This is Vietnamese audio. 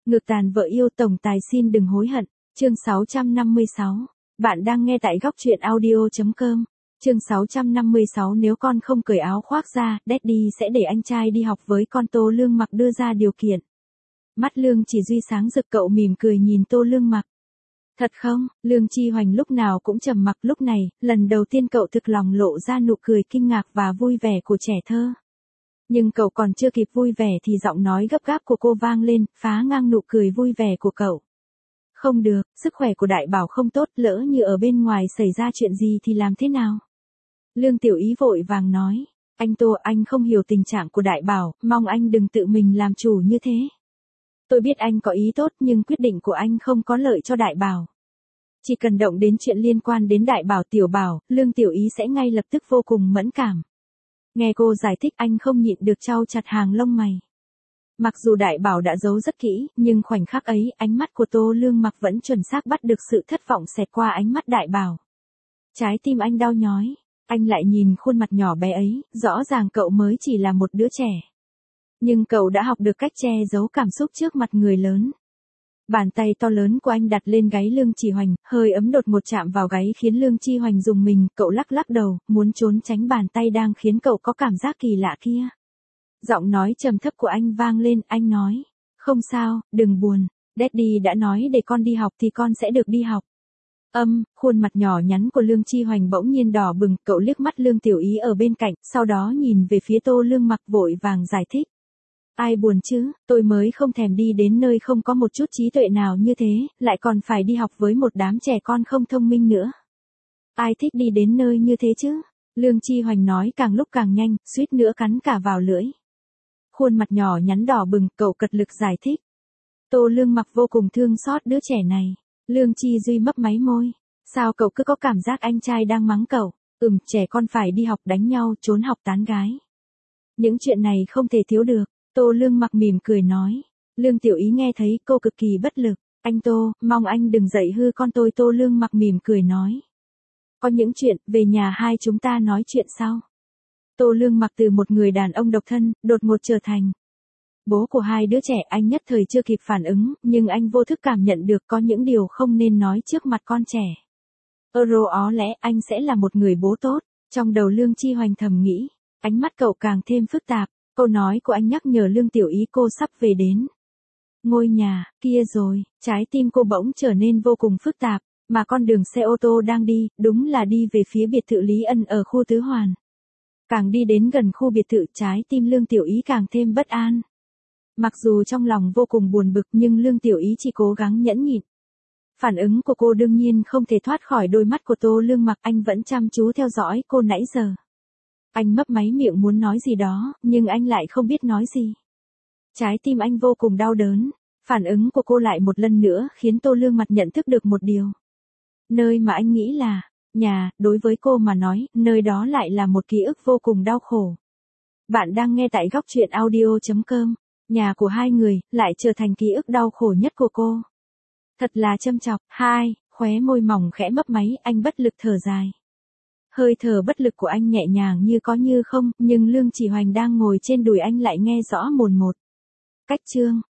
Ngược tàn vợ yêu tổng tài xin đừng hối hận. Chương 656. Bạn đang nghe tại góc truyện audio.com. Chương 656 nếu con không cởi áo khoác ra, Daddy sẽ để anh trai đi học với con. Tô Lương Mặc đưa ra điều kiện. Mắt Lương Chỉ Duy sáng rực, cậu mỉm cười nhìn Tô Lương Mặc. Thật không? Lương Chi Hoành lúc nào cũng trầm mặc, lúc này, lần đầu tiên cậu thực lòng lộ ra nụ cười kinh ngạc và vui vẻ của trẻ thơ. Nhưng cậu còn chưa kịp vui vẻ thì giọng nói gấp gáp của cô vang lên, phá ngang nụ cười vui vẻ của cậu. Không được, sức khỏe của Đại Bảo không tốt, lỡ như ở bên ngoài xảy ra chuyện gì thì làm thế nào? Lương Tiểu Ý vội vàng nói, anh Tô, anh không hiểu tình trạng của Đại Bảo, mong anh đừng tự mình làm chủ như thế. Tôi biết anh có ý tốt nhưng quyết định của anh không có lợi cho Đại Bảo. Chỉ cần động đến chuyện liên quan đến Đại Bảo, Tiểu Bảo, Lương Tiểu Ý sẽ ngay lập tức vô cùng mẫn cảm. Nghe cô giải thích, anh không nhịn được chau chặt hàng lông mày. Mặc dù Đại Bảo đã giấu rất kỹ, nhưng khoảnh khắc ấy, ánh mắt của Tô Lương Mặc vẫn chuẩn xác bắt được sự thất vọng xẹt qua ánh mắt Đại Bảo. Trái tim anh đau nhói, anh lại nhìn khuôn mặt nhỏ bé ấy, rõ ràng cậu mới chỉ là một đứa trẻ. Nhưng cậu đã học được cách che giấu cảm xúc trước mặt người lớn. Bàn tay to lớn của anh đặt lên gáy Lương Chỉ Hoành, hơi ấm đột ngột chạm vào gáy khiến Lương Chi Hoành rùng mình, cậu lắc lắc đầu, muốn trốn tránh bàn tay đang khiến cậu có cảm giác kỳ lạ kia. Giọng nói trầm thấp của anh vang lên, anh nói, không sao, đừng buồn, Daddy đã nói để con đi học thì con sẽ được đi học. Khuôn mặt nhỏ nhắn của Lương Chi Hoành bỗng nhiên đỏ bừng, cậu liếc mắt Lương Tiểu Ý ở bên cạnh, sau đó nhìn về phía Tô Lương Mặc vội vàng giải thích. Ai buồn chứ, tôi mới không thèm đi đến nơi không có một chút trí tuệ nào như thế, lại còn phải đi học với một đám trẻ con không thông minh nữa. Ai thích đi đến nơi như thế chứ? Lương Chi Hoành nói càng lúc càng nhanh, suýt nữa cắn cả vào lưỡi. Khuôn mặt nhỏ nhắn đỏ bừng, cậu cật lực giải thích. Tô Lương Mặc vô cùng thương xót đứa trẻ này. Lương Chi Duy mấp máy môi. Sao cậu cứ có cảm giác anh trai đang mắng cậu? Trẻ con phải đi học, đánh nhau, trốn học, tán gái. Những chuyện này không thể thiếu được. Tô Lương Mặc mỉm cười nói. Lương Tiểu Ý nghe thấy cô cực kỳ bất lực. Anh Tô, mong anh đừng dạy hư con tôi. Tô Lương Mặc mỉm cười nói. Có những chuyện, về nhà hai chúng ta nói chuyện sau. Tô Lương Mặc từ một người đàn ông độc thân, đột ngột trở thành bố của hai đứa trẻ. Anh nhất thời chưa kịp phản ứng, nhưng anh vô thức cảm nhận được có những điều không nên nói trước mặt con trẻ. Ó lẽ anh sẽ là một người bố tốt. Trong đầu Lương Chi Hoành thầm nghĩ, ánh mắt cậu càng thêm phức tạp. Câu nói của anh nhắc nhở Lương Tiểu Ý cô sắp về đến ngôi nhà kia rồi, trái tim cô bỗng trở nên vô cùng phức tạp, mà con đường xe ô tô đang đi, đúng là đi về phía biệt thự Lý Ân ở khu Tứ Hoàn. Càng đi đến gần khu biệt thự, trái tim Lương Tiểu Ý càng thêm bất an. Mặc dù trong lòng vô cùng buồn bực nhưng Lương Tiểu Ý chỉ cố gắng nhẫn nhịn. Phản ứng của cô đương nhiên không thể thoát khỏi đôi mắt của Tô Lương Mặc, anh vẫn chăm chú theo dõi cô nãy giờ. Anh mấp máy miệng muốn nói gì đó, nhưng anh lại không biết nói gì. Trái tim anh vô cùng đau đớn, phản ứng của cô lại một lần nữa khiến Tô Lương Mặc nhận thức được một điều. Nơi mà anh nghĩ là nhà, đối với cô mà nói, nơi đó lại là một ký ức vô cùng đau khổ. Bạn đang nghe tại góc truyện audio.com, nhà của hai người, lại trở thành ký ức đau khổ nhất của cô. Thật là châm chọc, khóe môi mỏng khẽ mấp máy, anh bất lực thở dài. Hơi thở bất lực của anh nhẹ nhàng như có như không, nhưng Lương Chỉ Hoành đang ngồi trên đùi anh lại nghe rõ mồn một. Cách chương